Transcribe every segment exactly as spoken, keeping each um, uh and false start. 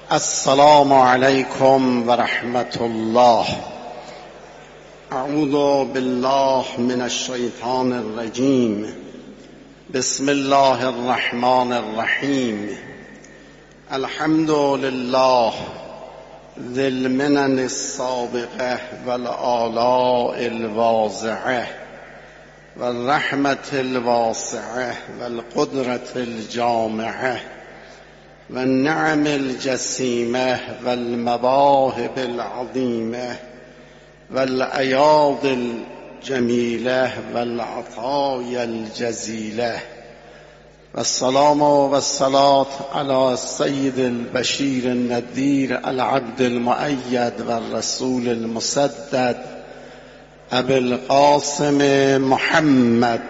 السلام علیکم و رحمت الله. اعوذ بالله من الشیطان الرجیم. بسم الله الرحمن الرحیم. الحمد لله ذی المنن السابقه والآلاء الواضحه والرحمة الواسعه والقدرة الجامعه والنعم الجسيمة والمواهب العظيمة والأياض الجميلة والعطايا الجزيلة، والسلام والصلاة على السيد البشير النذير العبد المؤيد والرسول المسدد أبي القاسم محمد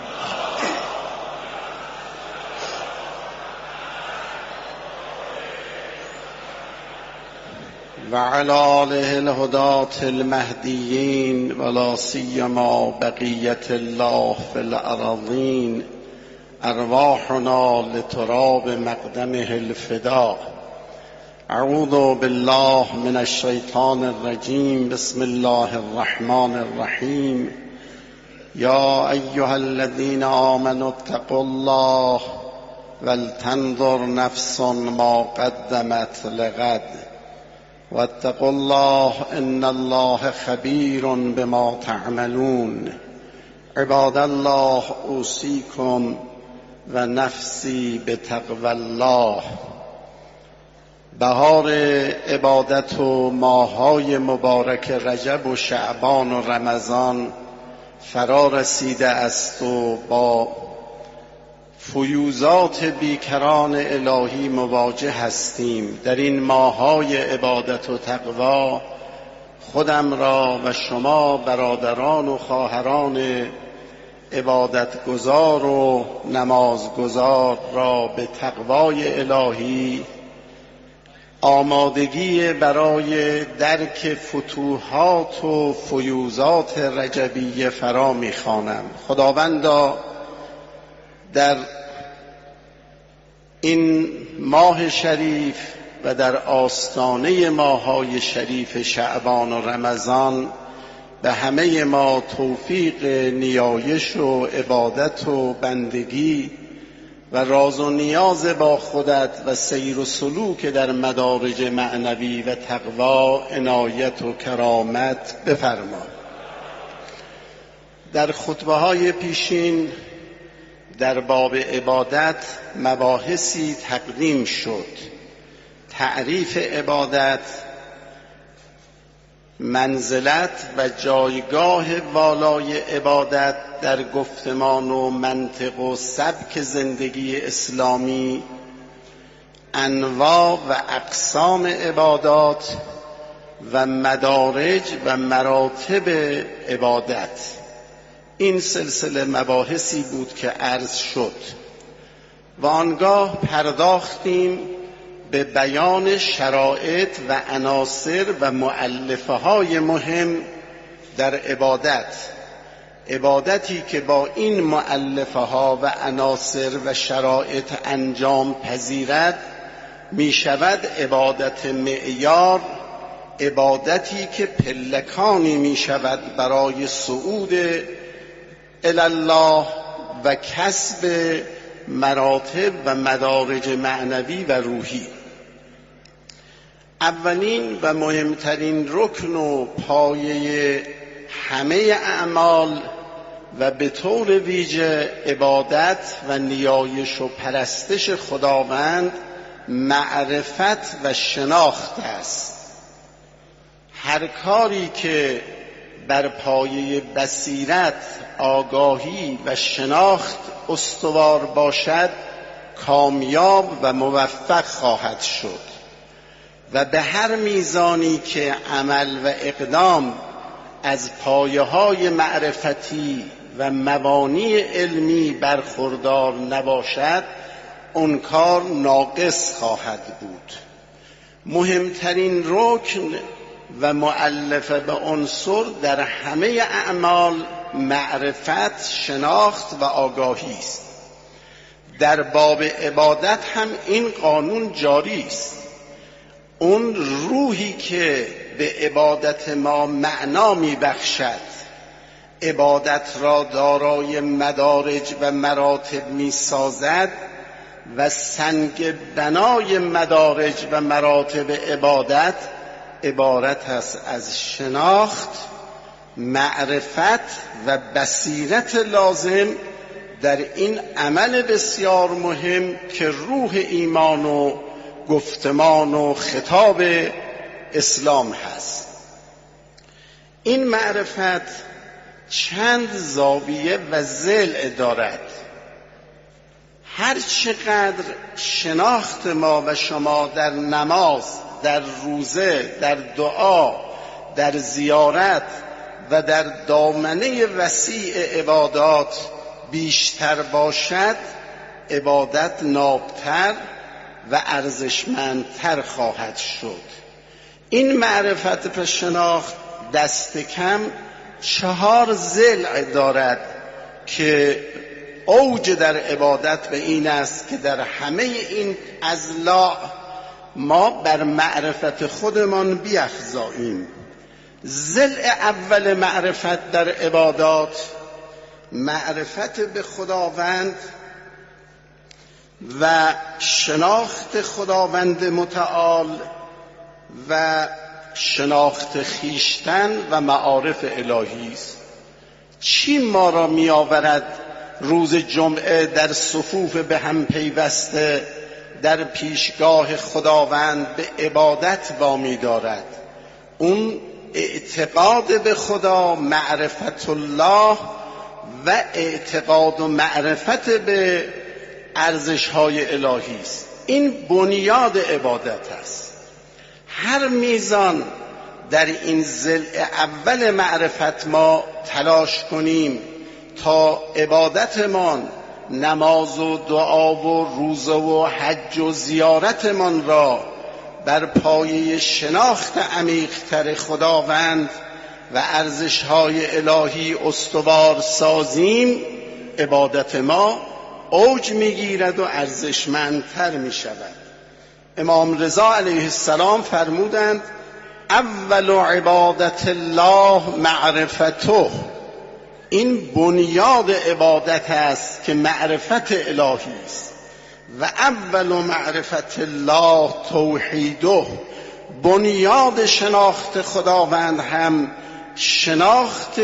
وعلى آله الهداة المهديين ولا سيما بقية الله في الأراضين. أرواحنا لتراب مقدمه الفداء. أعوذ بالله من الشيطان الرجيم. بسم الله الرحمن الرحيم. يا أيها الذين آمنوا اتقوا الله ولتنظر نفس ما قدمت لغد واتقوا الله إن الله خبير بما تعملون. عباد الله أوصيكم و نفسی بتقوی الله. بهار عبادت و ماه‌های مبارک رجب و شعبان و رمضان فرا رسیده است و با فیوزات بیکران الهی مواجه هستیم. در این ماه‌های عبادت و تقوا خودم را و شما برادران و خواهران عبادتگزار و نمازگزار را به تقوای الهی، آمادگی برای درک فتوحات و فیوزات رجبیه فرا می‌خوانم. خداوندا در این ماه شریف و در آستانه ماه‌های شریف شعبان و رمضان به همه ما توفیق نیایش و عبادت و بندگی و راز و نیاز با خودت و سیر و سلوک در مدارج معنوی و تقوا عنایت و کرامت بفرما. در خطبه‌های پیشین در باب عبادت مباحثی تقدیم شد. تعریف عبادت، منزلت و جایگاه والای عبادت در گفتمان و منطق و سبک زندگی اسلامی، انواع و اقسام عبادات و مدارج و مراتب عبادت. این سلسله مباحثی بود که عرض شد و آنگاه پرداختیم به بیان شرایط و عناصر و مؤلفه های مهم در عبادت. عبادتی که با این مؤلفه ها و عناصر و شرایط انجام پذیرد می شود عبادت معیار، عبادتی که پلکانی می شود برای صعود الله و کسب مراتب و مدارج معنوی و روحی. اولین و مهمترین رکن و پایه همه اعمال و به طور ویژه عبادت و نیایش و پرستش خداوند معرفت و شناخت است. هر کاری که بر پایه بصیرت، آگاهی و شناخت استوار باشد کامیاب و موفق خواهد شد و به هر میزانی که عمل و اقدام از پایه‌های معرفتی و مبانی علمی برخوردار نباشد اون کار ناقص خواهد بود. مهمترین رکن و مؤلفه به عنصر در همه اعمال معرفت، شناخت و آگاهی است. در باب عبادت هم این قانون جاری است. اون روحی که به عبادت ما معنا میبخشد، عبادت را دارای مدارج و مراتب میسازد و سنگ بنای مدارج و مراتب عبادت عبارت است از شناخت، معرفت و بصیرت لازم در این عمل بسیار مهم که روح ایمان و گفتمان و خطاب اسلام هست. این معرفت چند زاویه و ضلع دارد. هر چقدر شناخت ما و شما در نماز، در روزه، در دعا، در زیارت و در دامنه وسیع عبادات بیشتر باشد، عبادت نابتر و ارزشمندتر خواهد شد. این معرفت و شناخت دست کم چهار ضلع دارد که اوج در عبادت به این است که در همه این اضلاع ما بر معرفت خودمان بیفزاییم. ضلع اول معرفت در عبادات معرفت به خداوند و شناخت خداوند متعال و شناخت خیشتن و معارف الهی است. چی ما را می آورد روز جمعه در صفوف به هم پیوسته در پیشگاه خداوند به عبادت وامی دارد؟ اون اعتقاد به خدا، معرفت الله و اعتقاد و معرفت به ارزش‌های الهی است. این بنیاد عبادت است. هر میزان در این ضلع اول معرفت ما تلاش کنیم تا عبادتمان، نماز و دعا و روزه و حج و زیارتمان را بر پایه شناخت عمیق‌تر خداوند و ارزش‌های الهی استوار سازیم، عبادت ما اوج می‌گیرد و ارزشمندتر می‌شود. امام رضا علیه السلام فرمودند اول عبادت الله معرفته. این بنیاد عبادت است که معرفت الهی است. و اول معرفت الله توحیده. بنیاد شناخت خداوند هم شناخت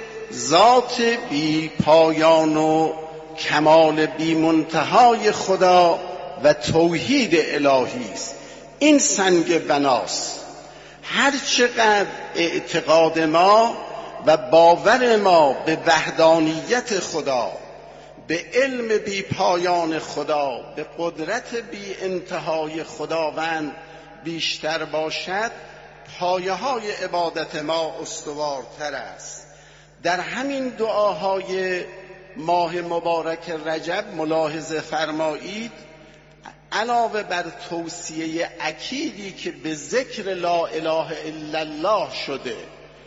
ذات بی پایان و کمال بی منتهای خدا و توحید الهی است. این سنگ بناست. هر چقدر اعتقاد ما و باور ما به وحدانیت خدا، به علم بی پایان خدا، به قدرت بی انتهای خداوند بیشتر باشد، پایه های عبادت ما استوارتر است. در همین دعاهای ماه مبارک رجب ملاحظه فرمایید علاوه بر توصیه اکیدی که به ذکر لا اله الا الله شده،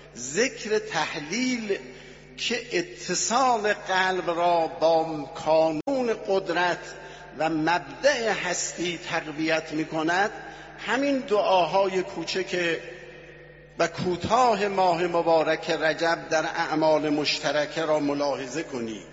ذکر تحلیل که اتصال قلب را با کانون قدرت و مبدأ هستی تقویت می کند، همین دعاهای کوچک و کوتاه ماه مبارک رجب در اعمال مشترکه را ملاحظه کنید.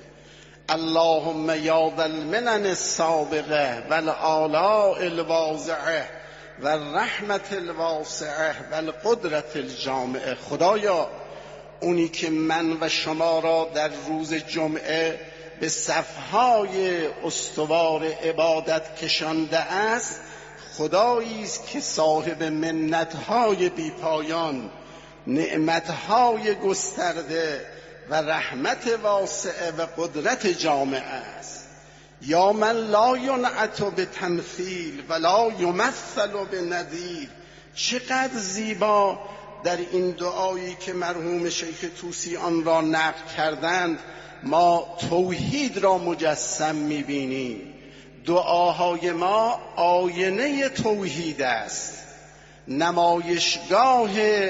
اللهم یا ذا المنن السابقه و الآلاء الواضعه و الرحمت الواسعه و القدرت الجامعه. خدایا، اونی که من و شما را در روز جمعه به صفهای استوار عبادت کشانده است، خدایی است که صاحب منتهای بی پایان، نعمتهای گسترده و رحمت واسعه و قدرت جامعه است. یا من لا ینعت به تمثیل ولا یمثل به نظیر. چقدر زیبا در این دعایی که مرحوم شیخ طوسی آن را نقل کردند ما توحید را مجسم می‌بینیم. دعاهای ما آینه توحید است، نمایشگاه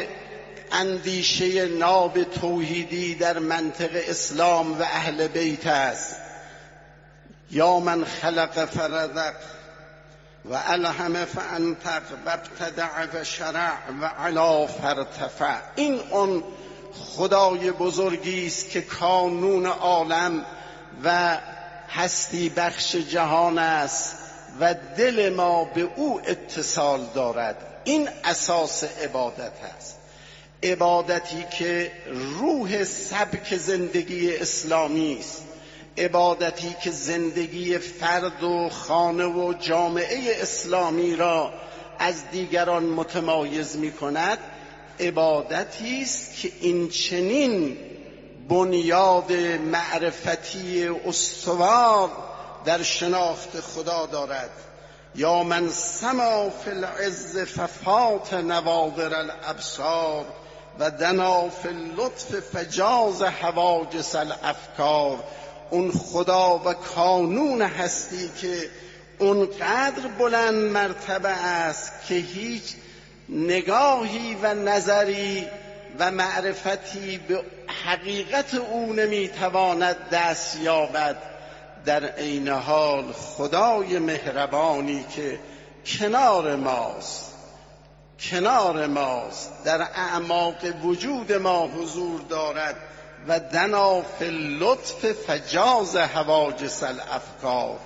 اندیشه ناب توحیدی در منطق اسلام و اهل بیت است. یا من خلق فرزق و الهم فانطق و ابتدع و شرع و علا فارتفع. این اون خدای بزرگی است که کانون عالم و هستی بخش جهان است و دل ما به او اتصال دارد. این اساس عبادت است، عبادتی که روح سبک زندگی اسلامی است، عبادتی که زندگی فرد و خانه و جامعه اسلامی را از دیگران متمایز می کند. عبادتی است که این چنین بنیاد معرفتی استوار در شناخت خدا دارد. یا من سما فی العز ففات نواظر الابصار و دنا فی اللطف فجاز حواجز الافکار. اون خدا و کانون هستی که اونقدر بلند مرتبه است که هیچ نگاهی و نظری و معرفتی به حقیقت او نمیتواند دست یابد. در عین حال خدای مهربانی که کنار ماست، کنار ماست، در اعماق وجود ما حضور دارد و دنا فی اللطف فجاز حواجز الافکار.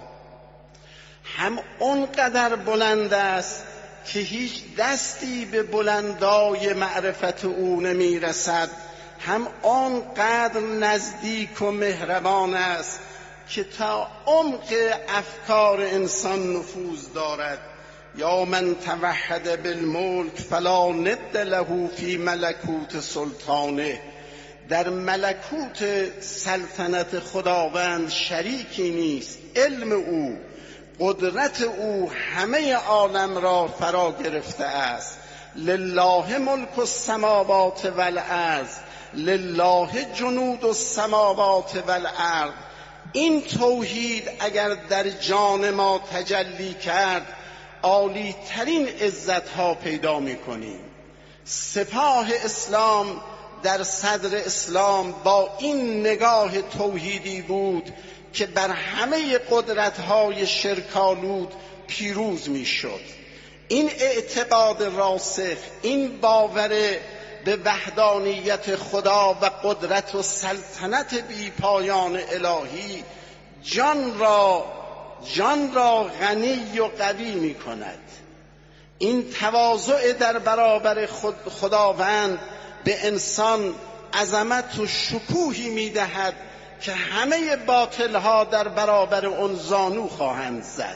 هم اونقدر بلند است که هیچ دستی به بلندای معرفت او نمی رسد، هم آنقدر نزدیک و مهربان است که تا عمق افکار انسان نفوذ دارد. یا من توحد بالملک فلا ند له فی ملکوت سلطانه. در ملکوت سلطنت خداوند شریکی نیست. علم او، قدرت او همه عالم را فرا گرفته است. لله ملک السماوات والارض، لله جنود السماوات والارض. این توحید اگر در جان ما تجلی کرد، عالی ترین عزت ها پیدا می کنیم. سپاه اسلام در صدر اسلام با این نگاه توحیدی بود که بر همه قدرت‌های شرک‌آلود پیروز می‌شد. این اعتقاد راسخ، این باور به وحدانیت خدا و قدرت و سلطنت بی پایان الهی جان را جان را غنی و قوی می‌کند. این تواضع در برابر خود خداوند به انسان عظمت و شکوهی می‌دهد که همه باطل‌ها در برابر آن زانو خواهند زد.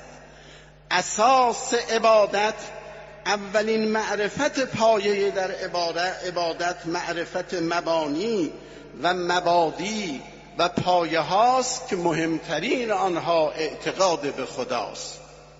اساس عبادت، اولین معرفت پایه در عبادت معرفت مبانی و مبادی و پایه هاست که مهمترین آنها اعتقاد به خداست.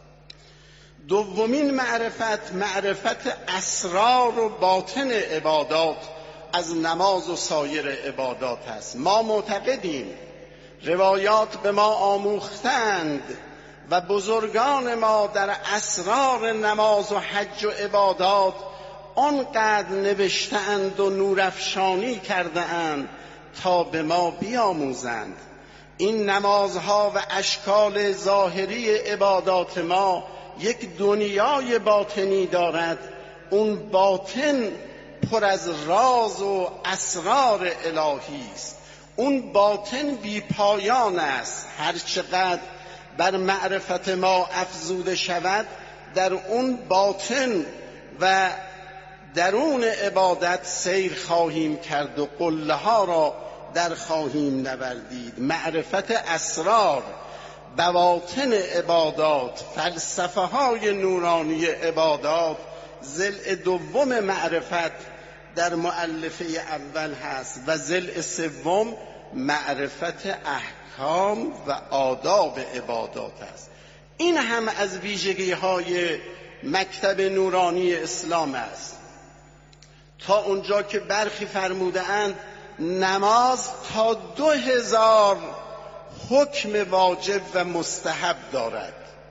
دومین معرفت معرفت اسرار و باطن عبادات از نماز و سایر عبادات است. ما معتقدیم، روایات به ما آموختند و بزرگان ما در اسرار نماز و حج و عبادات آنقدر نوشته‌اند و نورافشانی کرده‌اند تا به ما بیاموزند. این نمازها و اشکال ظاهری عبادات ما یک دنیای باطنی دارد. اون باطن پر از راز و اسرار الهی است. اون باطن بی پایان است. هر چقدر بر معرفت ما افزوده شود، در اون باطن و درون عبادت سیر خواهیم کرد و قله ها را در خواهیم نوردید. معرفت اسرار، بواطن عبادات، فلسفه های نورانی عبادات ضلع دوم معرفت در مؤلفه اول هست و ضلع سوم معرفت احکام و آداب عبادات است. این هم از ویژگی های مکتب نورانی اسلام است. تا اونجا که برخی فرموده اند نماز تا دو هزار حکم واجب و مستحب دارد.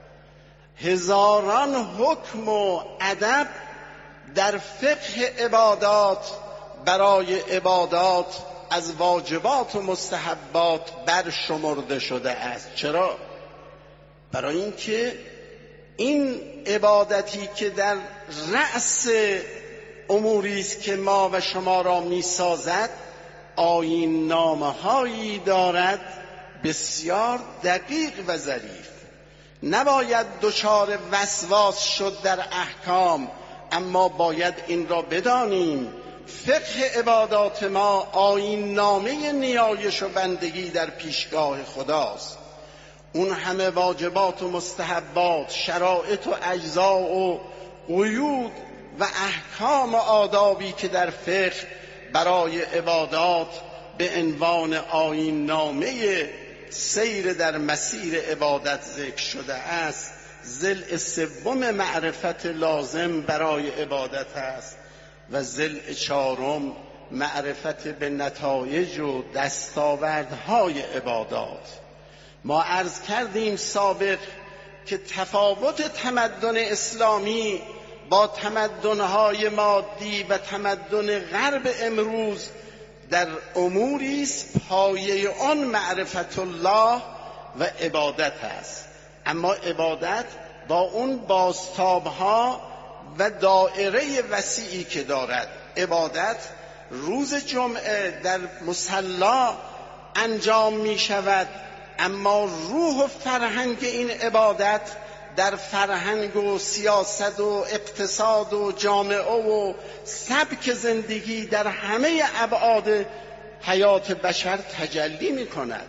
هزاران حکم و ادب در فقه عبادات برای عبادات از واجبات و مستحبات برشمرده شده است. چرا؟ برای اینکه این عبادتی که در رأس اموری است که ما و شما را می‌سازد، آیین نامه‌هایی دارد بسیار دقیق و ظریف. نباید دچار وسواس شد در احکام، اما باید این را بدانیم فقه عبادات ما آیین نامه نیایش و بندگی در پیشگاه خداست. اون همه واجبات و مستحبات، شرایط و اجزا و قیود و احکام و آدابی که در فقه برای عبادات به عنوان آیین نامه سیر در مسیر عبادت ذکر شده است، ضلع سوم معرفت لازم برای عبادت است و ضلع چهارم معرفت به نتایج و دستاوردهای عبادات. ما عرض کردیم سابق که تفاوت تمدن اسلامی با تمدن‌های مادی و تمدن غرب امروز در اموری است پایه آن معرفت الله و عبادت است، اما عبادت با اون بازتاب‌ها و دایره وسیعی که دارد. عبادت روز جمعه در مصلا انجام می شود، اما روح و فرهنگ این عبادت در فرهنگ و سیاست و اقتصاد و جامعه و سبک زندگی در همه ابعاد حیات بشر تجلی می کند.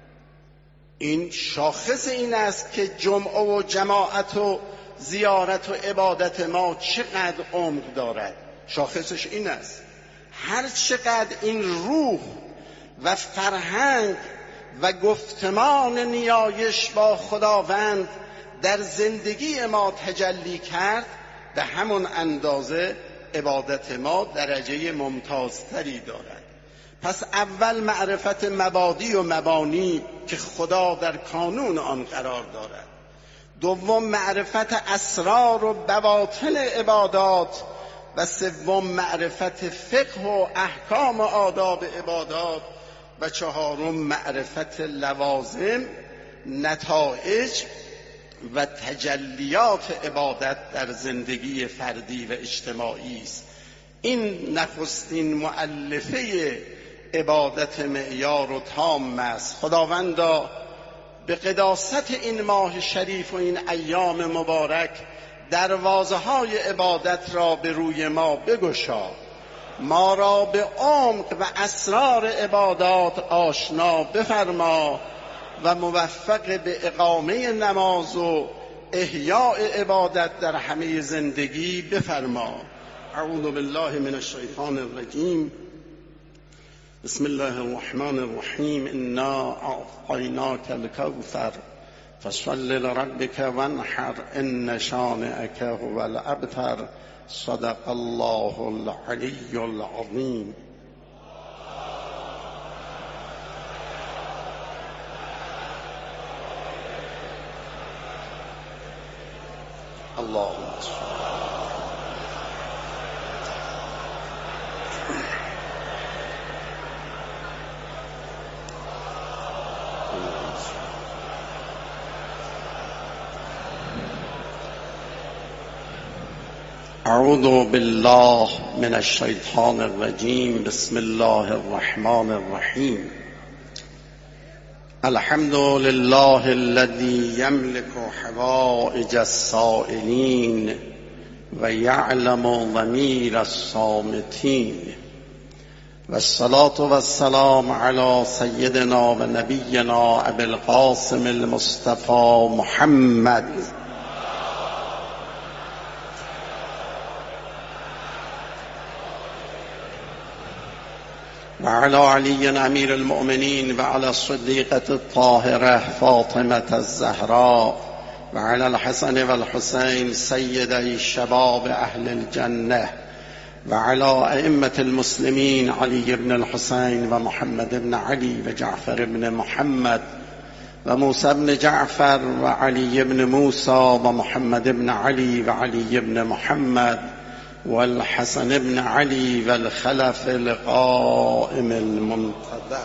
این شاخص این است که جمعه و جماعت و زیارت و عبادت ما چقدر عمق دارد. شاخصش این است هر چقدر این روح و فرهنگ و گفتمان نیایش با خداوند در زندگی ما تجلی کرد، به همون اندازه عبادت ما درجه ممتازتری دارد. پس اول معرفت مبادی و مبانی که خدا در کانون آن قرار دارد. دوم معرفت اسرار و بواطن عبادات و سوم معرفت فقه و احکام و آداب عبادات و چهارم معرفت لوازم، نتایج و تجلیات عبادت در زندگی فردی و اجتماعی است. این نخستین مؤلفه عبادت معیار و تام است. خداوندا به قداست این ماه شریف و این ایام مبارک دروازه های عبادت را به روی ما بگشا، ما را به عمق و اسرار عبادات آشنا بفرما و موفق به اقامه نماز و احیاء عبادت در همه زندگی بفرما. اعوذ بالله من الشیطان الرجیم. بسم الله الرحمن الرحیم. انا اعطیناک الکوثر فصل لربک وانحر ان شانئک هو الابتر. صدق الله العلی العظیم. اللهم صل. اعوذ بالله من الشیطان الرجیم. بسم الله الرحمن الرحیم. الحمد لله الذي يملك حوائج السائلين ويعلم ضمير الصامتين، والصلاة والسلام على سيدنا ونبينا أبي القاسم المصطفى محمد وعلى علي أمير المؤمنين وعلى الصديقة الطاهرة فاطمة الزهراء وعلى الحسن والحسين سيدي شباب أهل الجنة وعلى أئمة المسلمين علي بن الحسين ومحمد بن علي وجعفر بن محمد وموسى بن جعفر وعلي بن موسى ومحمد بن علي وعلي بن محمد والحسن بن علي والخلف القائم المنتظر.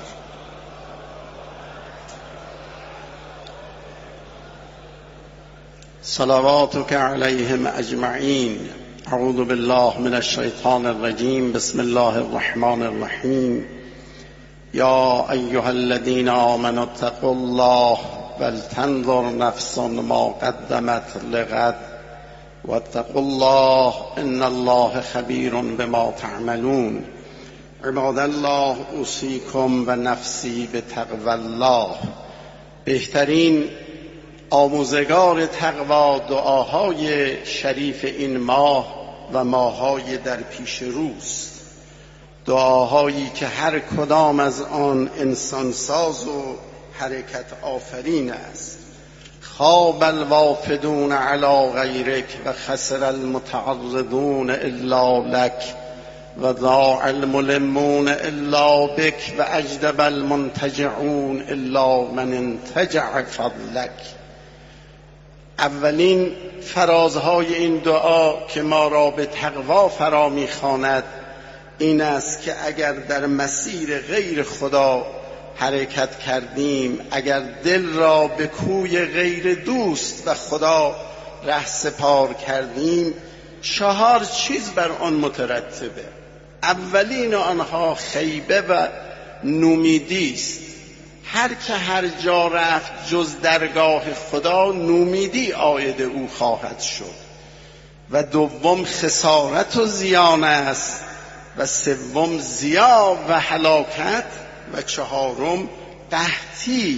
صلواتك عليهم اجمعین. اعوذ بالله من الشیطان الرجیم. بسم الله الرحمن الرحیم. یا ایها الذین آمنوا اتقوا الله ولتنظر نفس ما قدمت لغد واتقوا الله ان الله خبیر بما تعملون. عباد الله، اوصیکم و نفسی بتقوی الله. بهترین آموزگار تقوا دعاهای شریف این ماه و ماههای در پیش روست، دعاهایی که هر کدام از آن انسانساز و حرکت آفرین است. خاب الوافدون علی غیرک و خسر المتعرضون الا لک و ضاع الملمون الا بک و اجدب المنتجعون الا من انتجع فضلک. اولین فرازهای این دعا که ما را به تقوا فرا می‌خواند این است که اگر در مسیر غیر خدا حرکت کردیم، اگر دل را به کوی غیر دوست و خدا ره سپار کردیم، چهار چیز بر آن مترتبه. اولین آنها خیبه و نومیدی است. هر که هر جا رفت جز درگاه خدا نومیدی عاید او خواهد شد. و دوم خسارت و زیان است و سوم زیا و هلاکت و چهارم قحطی.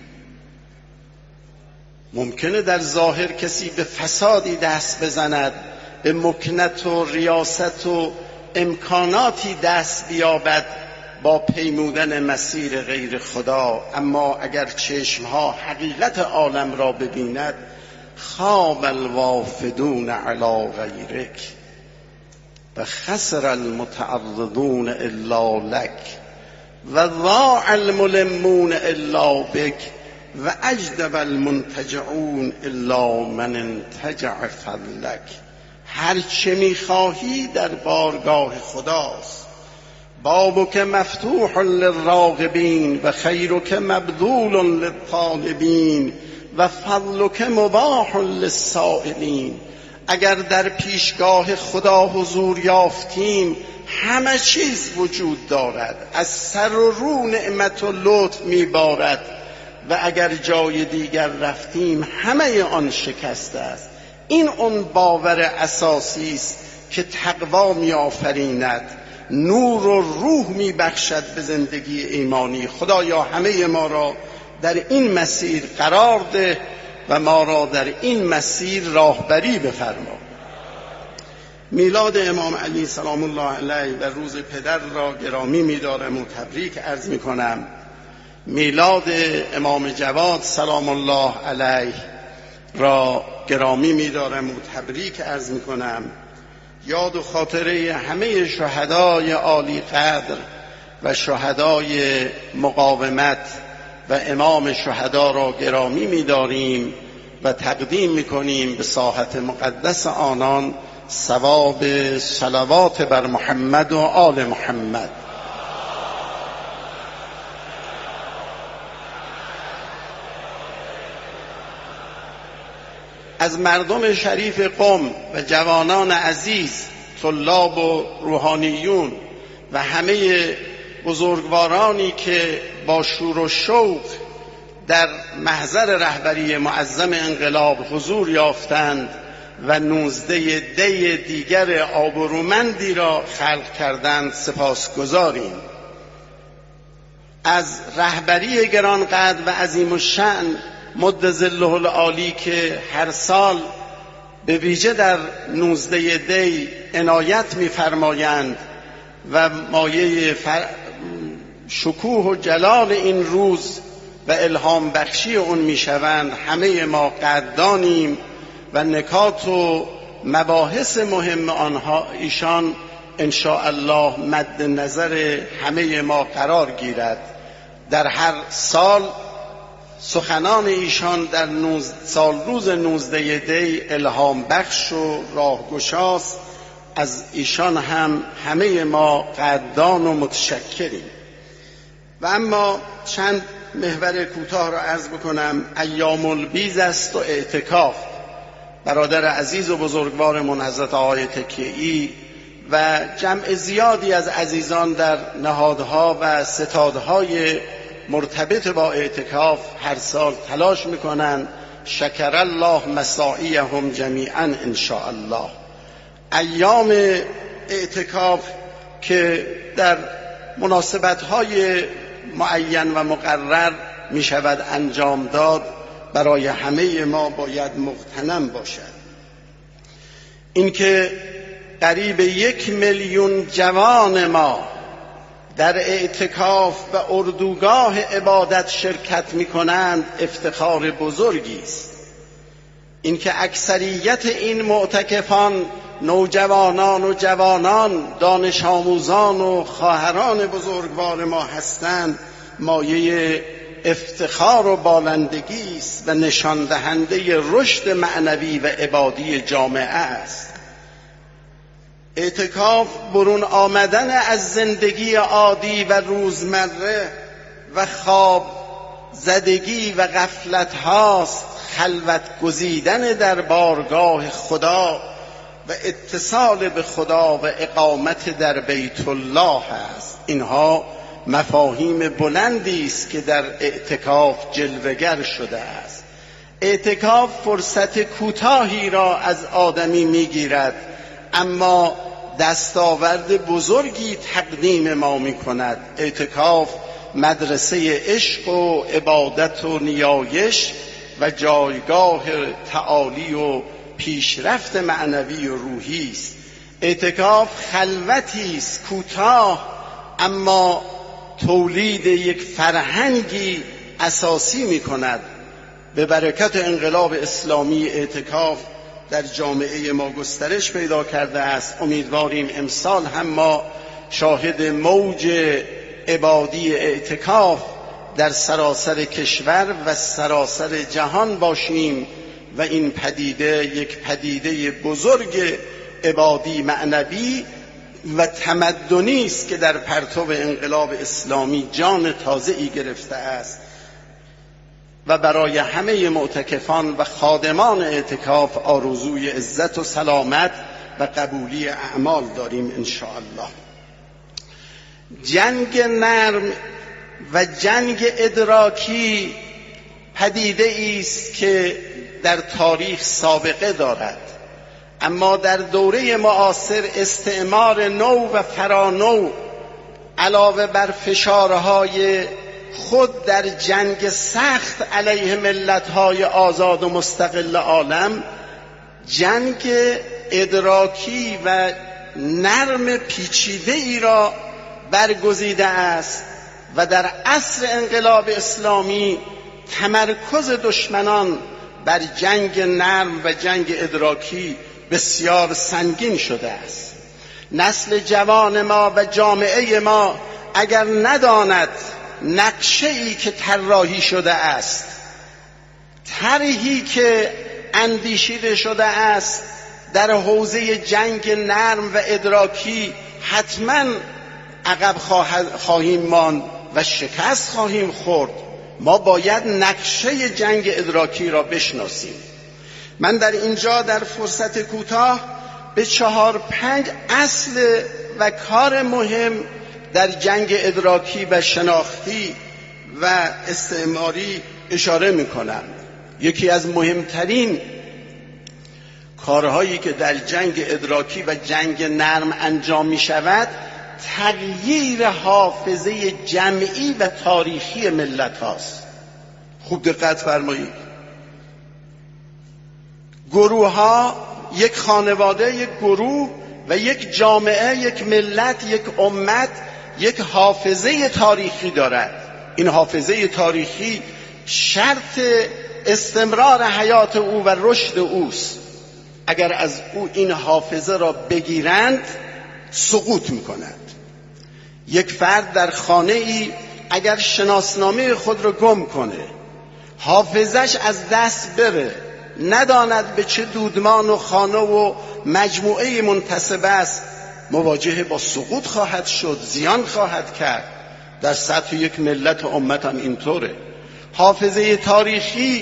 ممکنه در ظاهر کسی به فسادی دست بزند، به مکنت و ریاست و امکاناتی دست بیابد با پیمودن مسیر غیر خدا، اما اگر چشمها حقیقت عالم را ببیند، خاب الوافدون علی غیرک و خسر المتعرضون الا لک و ضاع الملمون الا بک و اجدب المنتجعون الا من انتجع فضلک. هر چه میخواهی در بارگاه خداست. بابک مفتوح للراغبین و خیرک مبذول للطالبین و فضلک مباح للسائلین. اگر در پیشگاه خدا حضور یافتیم همه چیز وجود دارد، از سر و رو نعمت و لطف میبارد و اگر جای دیگر رفتیم همه آن شکسته است. این اون باور اساسی است که تقوا میآفریند، نور و روح میبخشد به زندگی ایمانی. خدایا همه ما را در این مسیر قرار ده و ما را در این مسیر راهبری بفرما. میلاد امام علی سلام الله علیه و روز پدر را گرامی می‌دارم و تبریک عرض می‌کنم. میلاد امام جواد سلام الله علیه را گرامی می‌دارم و تبریک عرض می‌کنم. یاد و خاطره همه شهدای عالی قدر و شهدای مقاومت و امام شهدا را گرامی می‌داریم و تقدیم می‌کنیم به ساحت مقدس آنان ثواب صلوات بر محمد و آل محمد. از مردم شریف قم و جوانان عزیز، طلاب و روحانیون و همه بزرگوارانی که با شور و شوق در محضر رهبری معظم انقلاب حضور یافتند و نوزده دی دیگر آبرومندی را خلق کردند سپاسگزاریم. از رهبری گرانقدر و عظیم الشأن مد ظله العالی که هر سال به ویژه در نوزده دی عنایت می‌فرمایند و مایه فر... شکوه و جلال این روز و الهام بخشی اون میشوند، همه ما قدردانیم و نکات و مباحث مهم آنها ایشان ان شاء الله مد نظر همه ما قرار گیرد. در هر سال سخنان ایشان در نوز... سال روز نوزده دی الهام بخش و راهگشاست. از ایشان هم همه ما قدردان و متشکریم. و اما چند محور کوتاه را عرض بکنم. ایام البیض است و اعتکاف. برادر عزیز و بزرگوارمون حضرت آقای تکیه‌ای و جمع زیادی از عزیزان در نهادها و ستادهای مرتبط با اعتکاف هر سال تلاش میکنن. شکر الله مساعیهم جمیعا ان شاء الله. ایام اعتکاف که در مناسبت‌های معین و مقرر می شود انجام داد برای همه ما باید مغتنم باشد. اینکه قریب یک میلیون جوان ما در اعتکاف و اردوگاه عبادت شرکت می کنند افتخار بزرگی است. اینکه اکثریت این معتکفان نوجوانان و جوانان، دانش آموزان و خواهران بزرگوار ما هستند مایه افتخار و بالندگی است و نشان دهنده رشد معنوی و عبادی جامعه است. اعتکاف برون آمدن از زندگی عادی و روزمره و خواب زدگی و غفلت هاست، خلوت گزیدن در بارگاه خدا و اتصال به خدا و اقامت در بیت الله است. اینها مفاهیم بلندی است که در اعتکاف جلوه‌گر شده است. اعتکاف فرصت کوتاهی را از آدمی میگیرد، اما دستاورد بزرگی تقدیم ما میکند. اعتکاف مدرسه عشق و عبادت و نیایش و جایگاه تعالی و پیشرفت معنوی و روحی است. اعتکاف خلوتی است کوتاه، اما تولید یک فرهنگی اساسی می کند. به برکت انقلاب اسلامی اعتکاف در جامعه ما گسترش پیدا کرده است. امیدواریم امسال هم ما شاهد موج عبادی اعتکاف در سراسر کشور و سراسر جهان باشیم و این پدیده یک پدیده بزرگ عبادی معنوی و تمدنی است که در پرتو انقلاب اسلامی جان تازه‌ای گرفته است و برای همه معتکفان و خادمان اعتکاف آرزوی عزت و سلامت و قبولی اعمال داریم ان شاء الله. جنگ نرم و جنگ ادراکی پدیده است که در تاریخ سابقه دارد، اما در دوره معاصر استعمار نو و فرانو علاوه بر فشارهای خود در جنگ سخت علیه ملت‌های آزاد و مستقل عالم، جنگ ادراکی و نرم پیچیده ای را برگزیده است و در عصر انقلاب اسلامی تمرکز دشمنان بر جنگ نرم و جنگ ادراکی بسیار سنگین شده است. نسل جوان ما و جامعه ما اگر نداند نقشه‌ای که طراحی شده است، طرحی که اندیشیده شده است در حوزه جنگ نرم و ادراکی، حتما عقب خواهیم ماند و شکست خواهیم خورد. ما باید نقشه جنگ ادراکی را بشناسیم. من در اینجا در فرصت کوتاه به چهار پنج اصل و کار مهم در جنگ ادراکی و شناختی و استعماری اشاره میکنم. یکی از مهمترین کارهایی که در جنگ ادراکی و جنگ نرم انجام می شود تغییر حافظه جمعی و تاریخی ملت هاست. خوب دقت فرمایید. گروه ها، یک خانواده، یک گروه و یک جامعه، یک ملت، یک امت یک حافظه تاریخی دارد. این حافظه تاریخی شرط استمرار حیات او و رشد اوست. اگر از او این حافظه را بگیرند سقوط می‌کند. یک فرد در خانه ای اگر شناسنامه خود را گم کنه، حافظش از دست بره، نداند به چه دودمان و خانه و مجموعه منتسب است، مواجه با سقوط خواهد شد، زیان خواهد کرد. در سطح یک ملت و امت هم اینطوره. حافظه تاریخی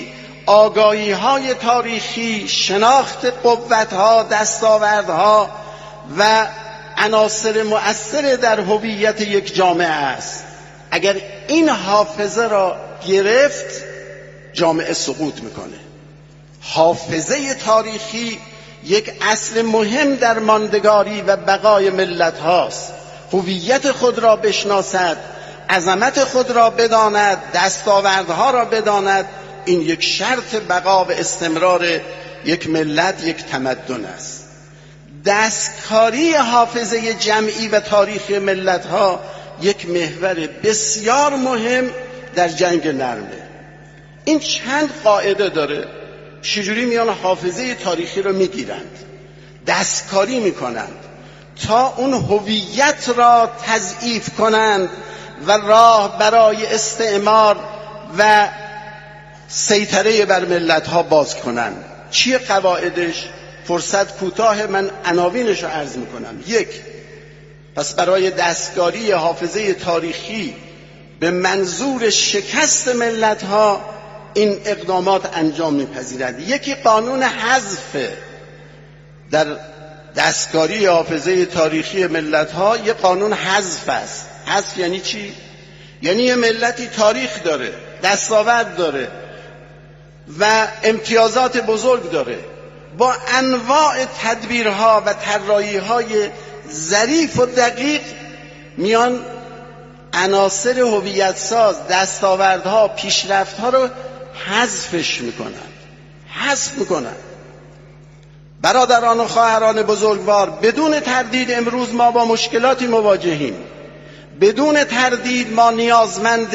آگاهی های تاریخی، شناخت قوت ها، دستاوردها و عناصر مؤثر در هویت یک جامعه است. اگر این حافظه را گرفت، جامعه سقوط میکنه. حافظه تاریخی یک اصل مهم در ماندگاری و بقای ملت هاست. هویت خود را بشناسد، عظمت خود را بداند، دستاوردها را بداند، این یک شرط بقا و استمرار یک ملت، یک تمدن است. دستکاری حافظه جمعی و تاریخ ملت ها یک محور بسیار مهم در جنگ نرمه. این چند قاعده داره. چجوری میان حافظه تاریخی رو میگیرند، دستکاری میکنند تا اون هویت را تضعیف کنند و راه برای استعمار و سیطره بر ملت ها باز کنند. چیه قواعدش؟ فرصت کوتاه، من عناوینش رو عرض میکنم. یک، پس برای دستکاری حافظه تاریخی به منظور شکست ملت ها این اقدامات انجام میپذیرند. یکی قانون حذف. در دستکاری حافظه تاریخی ملت ها یک قانون حذف است. حذف یعنی چی؟ یعنی یه ملتی تاریخ داره، دستاورد داره و امتیازات بزرگ داره، با انواع تدبیرها و طراحی‌های ظریف و دقیق میان عناصر هویت ساز، دستاوردها، پیشرفتها رو حذفش میکنن حذف میکنن برادران و خواهران بزرگوار، بدون تردید امروز ما با مشکلاتی مواجهیم. بدون تردید ما نیازمند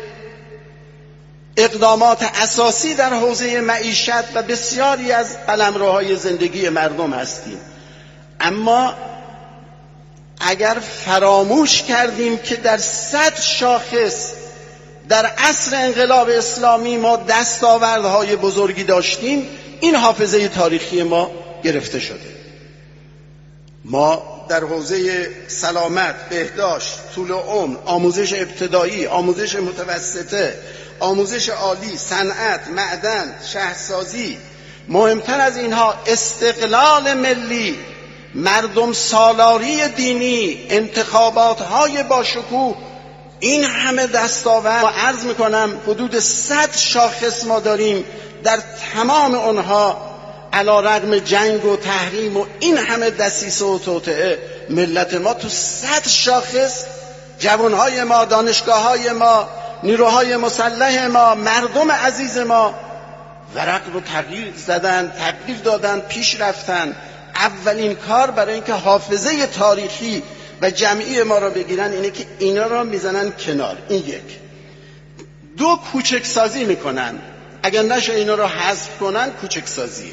اقدامات اساسی در حوزه معیشت و بسیاری از قلمروهای زندگی مردم هستیم. اما اگر فراموش کردیم که در صد شاخص در عصر انقلاب اسلامی ما دستاوردهای بزرگی داشتیم، این حافظه تاریخی ما گرفته شده. ما در حوزه سلامت، بهداشت، طول عمر، آموزش ابتدایی، آموزش متوسطه، آموزش عالی، صنعت، معدن، شهرسازی، مهمتر از اینها استقلال ملی، مردم سالاری دینی، انتخابات‌های باشکوه، این همه دستاورد. ما عرض میکنم حدود صد شاخص ما داریم. در تمام اونها علی رغم جنگ و تحریم و این همه دسیسه و توطئه، ملت ما تو صد شاخص، جوانهای ما، دانشگاههای ما، نیروهای مسلح ما، مردم عزیز ما ورق رو تغییر زدن، تغییر دادن، پیش رفتن. اولین کار برای اینکه حافظه تاریخی و جمعی ما را بگیرن اینه که اینا را میزنن کنار. این یک. دو، کوچک سازی میکنن. اگر نشه اینا را حذف کنن، کوچک سازیه.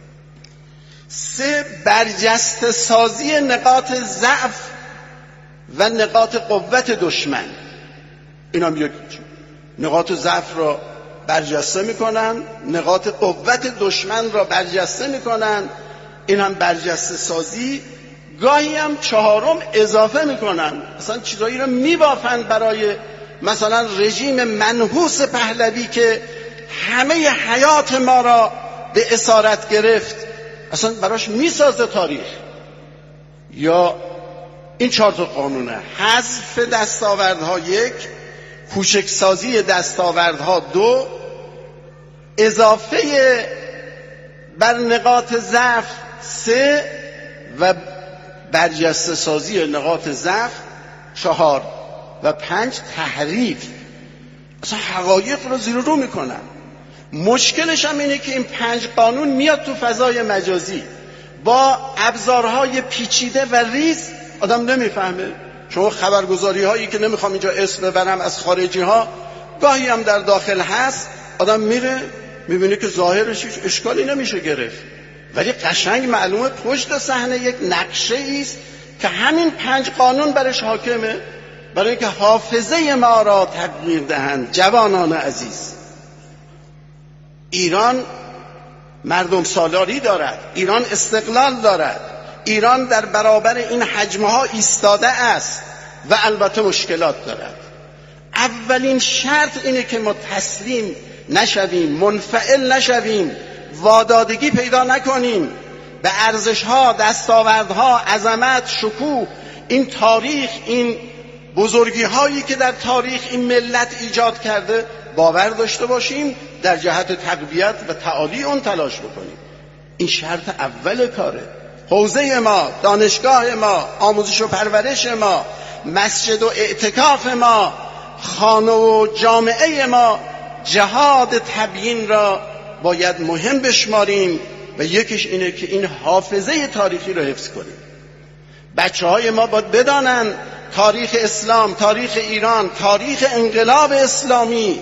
سه، برجسته سازی نقاط ضعف و نقاط قوت دشمن. اینا هم یک نقاط ضعف را برجسته میکنن، نقاط قوت دشمن را برجسته میکنن. این هم برجسته سازی. گاهی هم چهارم اضافه میکنن، مثلا چیزایی رو میبافن برای مثلا رژیم منحوس پهلوی که همه حیات ما را به اسارت گرفت، اصلا براش میسازه تاریخ. یا این چهار تا قانونه: حذف دستاوردها یک، کوچکسازی دستاوردها دو، اضافه بر نقاط ضعف سه و برجسته سازی نقاط ضعف چهار و پنج، تحریف. اصلا حقایق رو زیر رو میکنن. مشکلش هم اینه که این پنج قانون میاد تو فضای مجازی با ابزارهای پیچیده و ریز، آدم نمیفهمه. شما خبرگزاری هایی که نمیخوام اینجا اسم ببرم از خارجی ها، گاهی هم در داخل هست، آدم میره میبینه که ظاهرش هیچ اشکالی نمیشه گرفت، ولی قشنگ معلومه پشت صحنه یک نقشه ایست که همین پنج قانون برش حاکمه، برای اینکه حافظه ما را تغییر دهند. جوانان عزیز، ایران مردم سالاری دارد، ایران استقلال دارد، ایران در برابر این حجمها ایستاده است و البته مشکلات دارد، اولین شرط اینه که ما تسلیم نشویم، منفعل نشویم، وادادگی پیدا نکنیم به ارزش‌ها، دستاوردها، عظمت، شکوه، این تاریخ، این بزرگی‌هایی که در تاریخ این ملت ایجاد کرده باور داشته باشیم، در جهت تقویت و تعالی اون تلاش بکنیم. این شرط اول کاره. حوزه ما، دانشگاه ما، آموزش و پرورش ما، مسجد و اعتکاف ما، خانه و جامعه ما جهاد تبیین را باید مهم بشماریم و یکیش اینه که این حافظه تاریخی رو حفظ کنیم. بچه های ما باید بدانن تاریخ اسلام، تاریخ ایران، تاریخ انقلاب اسلامی،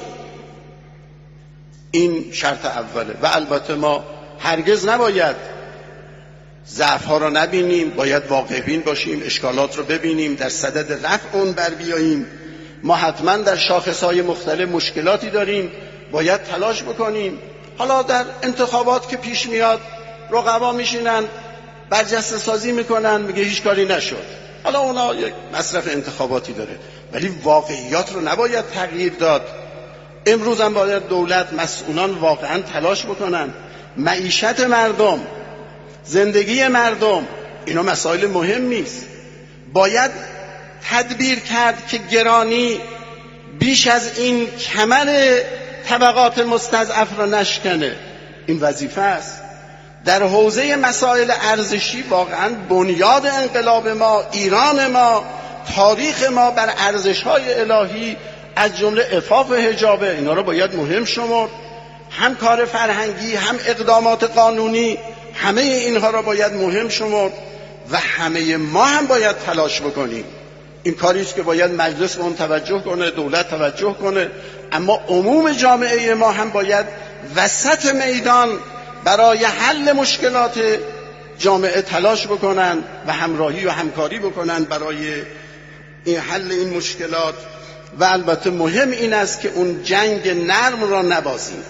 این شرط اوله. و البته ما هرگز نباید ضعف ها رو نبینیم، باید واقع بین باشیم، اشکالات رو ببینیم، در صدد رفع اون بر بیاییم. ما حتما در شاخص های مختلف مشکلاتی داریم، باید تلاش بکنیم. حالا در انتخابات که پیش میاد رقبا میشینن برجسته سازی میکنن، میگه هیچ کاری نشد. حالا اونا یک مصرف انتخاباتی داره، ولی واقعیات رو نباید تغییر داد. امروز هم باید دولت، مسئولان واقعا تلاش بکنن. معیشت مردم، زندگی مردم، اینا مسائل مهمی است. باید تدبیر کرد که گرانی بیش از این کمر طبقات مستضعف را نشکنه. این وظیفه است. در حوزه مسائل ارزشی واقعا بنیاد انقلاب ما، ایران ما، تاریخ ما بر ارزش‌های الهی از جمله عفاف و حجابه. اینا رو باید مهم شمرد. هم کار فرهنگی، هم اقدامات قانونی، همه اینها را باید مهم شمرد و همه ما هم باید تلاش بکنیم. این کاریست که باید مجلس به اون توجه کنه، دولت توجه کنه، اما عموم جامعه ما هم باید وسط میدان برای حل مشکلات جامعه تلاش بکنن و همراهی و همکاری بکنن برای این حل این مشکلات. و البته مهم این است که اون جنگ نرم را نبازیم.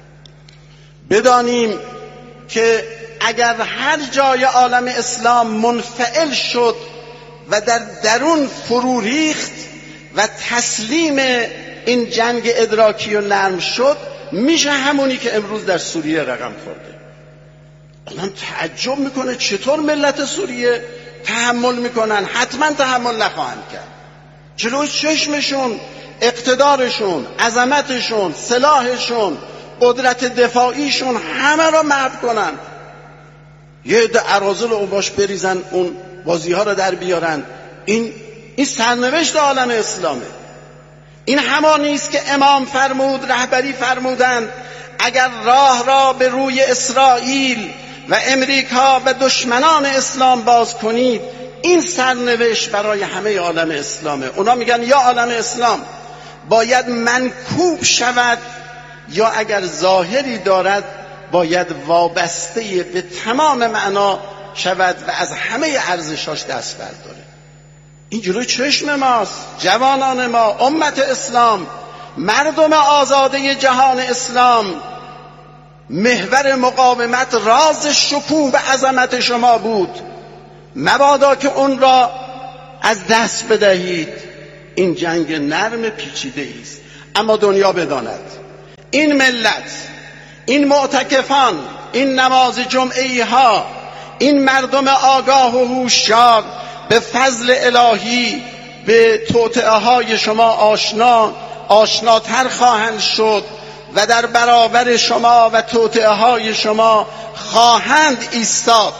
بدانیم که اگر هر جای عالم اسلام منفعل شد و در درون فرو ریخت و تسلیم این جنگ ادراکی و نرم شد، میشه همونی که امروز در سوریه رقم خورده. الان تعجب میکنه چطور ملت سوریه تحمل میکنن. حتما تحمل نخواهند کرد. جلوی چشمشون اقتدارشون، عظمتشون، سلاحشون، قدرت دفاعیشون همه را محو کنن. یه عده اراذل اوباش بریزن اون بازی ها را در بیارن. این این سرنوشت عالم اسلامه. این همانی است که امام فرمود، رهبری فرمودند اگر راه را به روی اسرائیل و امریکا و دشمنان اسلام باز کنید، این سرنوشت برای همه عالم اسلامه. اونا میگن یا عالم اسلام باید منکوب شود یا اگر ظاهری دارد باید وابسته به تمام معنا شود و از همه ارزشاش دست برداره. این جلوی چشم ماست. جوانان ما، امت اسلام، مردم آزاده جهان اسلام، محور مقاومت راز شکوه و عظمت شما بود. مبادا که اون را از دست بدهید. این جنگ نرم پیچیده است، اما دنیا بداند این ملت، این معتکفان، این نماز جمعه ها، این مردم آگاه و هوشیار به فضل الهی به توطئه های شما آشنا آشناتر خواهند شد و در برابر شما و توطئه های شما خواهند ایستاد.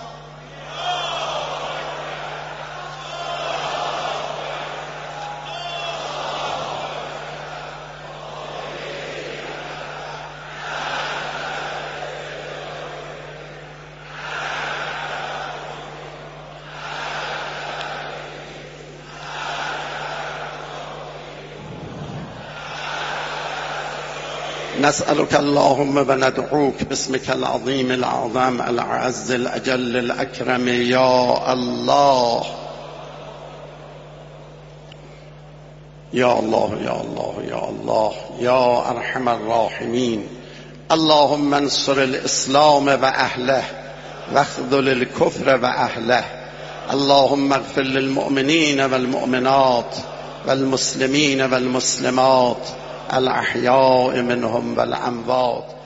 نسألك اللهم وندعوك باسمك العظيم الأعظم الأعز الأجل الأكرم يا الله يا الله يا الله يا الله يا أرحم الراحمين. اللهم انصر الإسلام وأهله واخذل الكفر وأهله. اللهم اغفر للمؤمنين والمؤمنات والمسلمين والمسلمات الأحياء منهم والأموات